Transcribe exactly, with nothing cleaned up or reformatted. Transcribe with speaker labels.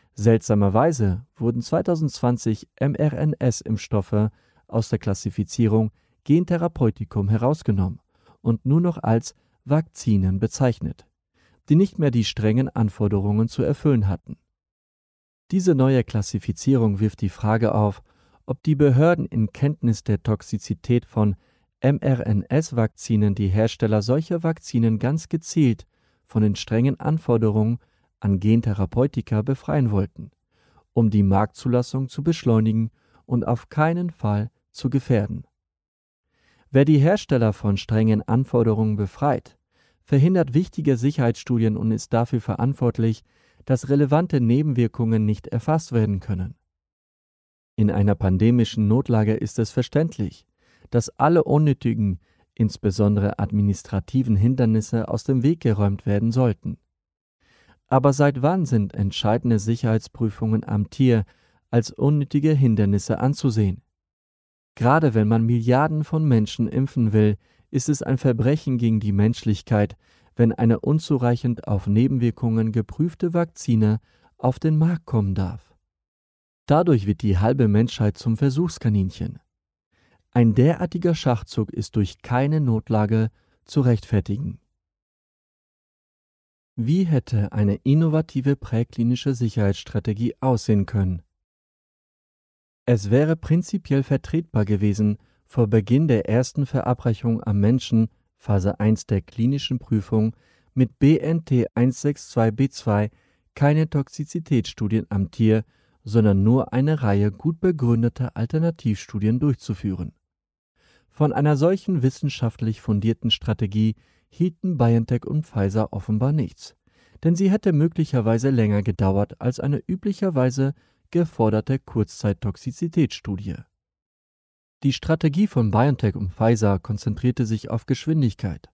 Speaker 1: Seltsamerweise wurden zweitausendzwanzig mRNS-Impfstoffe aus der Klassifizierung Gentherapeutikum herausgenommen und nur noch als Vakzinen bezeichnet, die nicht mehr die strengen Anforderungen zu erfüllen hatten. Diese neue Klassifizierung wirft die Frage auf, ob die Behörden in Kenntnis der Toxizität von mRNS-Vakzinen die Hersteller solcher Vakzinen ganz gezielt von den strengen Anforderungen an Gentherapeutika befreien wollten, um die Marktzulassung zu beschleunigen und auf keinen Fall zu gefährden. Wer die Hersteller von strengen Anforderungen befreit, verhindert wichtige Sicherheitsstudien und ist dafür verantwortlich, dass relevante Nebenwirkungen nicht erfasst werden können. In einer pandemischen Notlage ist es verständlich, dass alle unnötigen, insbesondere administrativen Hindernisse aus dem Weg geräumt werden sollten. Aber seit wann sind entscheidende Sicherheitsprüfungen am Tier als unnötige Hindernisse anzusehen? Gerade wenn man Milliarden von Menschen impfen will, ist es ein Verbrechen gegen die Menschlichkeit, wenn eine unzureichend auf Nebenwirkungen geprüfte Vakzine auf den Markt kommen darf. Dadurch wird die halbe Menschheit zum Versuchskaninchen. Ein derartiger Schachzug ist durch keine Notlage zu rechtfertigen. Wie hätte eine innovative präklinische Sicherheitsstrategie aussehen können? Es wäre prinzipiell vertretbar gewesen, vor Beginn der ersten Verabreichung am Menschen, Phase eins der klinischen Prüfung, mit B N T eins sechs zwei B zwei keine Toxizitätsstudien am Tier, sondern nur eine Reihe gut begründeter Alternativstudien durchzuführen. Von einer solchen wissenschaftlich fundierten Strategie hielten BioNTech und Pfizer offenbar nichts, denn sie hätte möglicherweise länger gedauert als eine üblicherweise geforderte Kurzzeit-Toxizitätsstudie. Die Strategie von BioNTech und Pfizer konzentrierte sich auf Geschwindigkeit.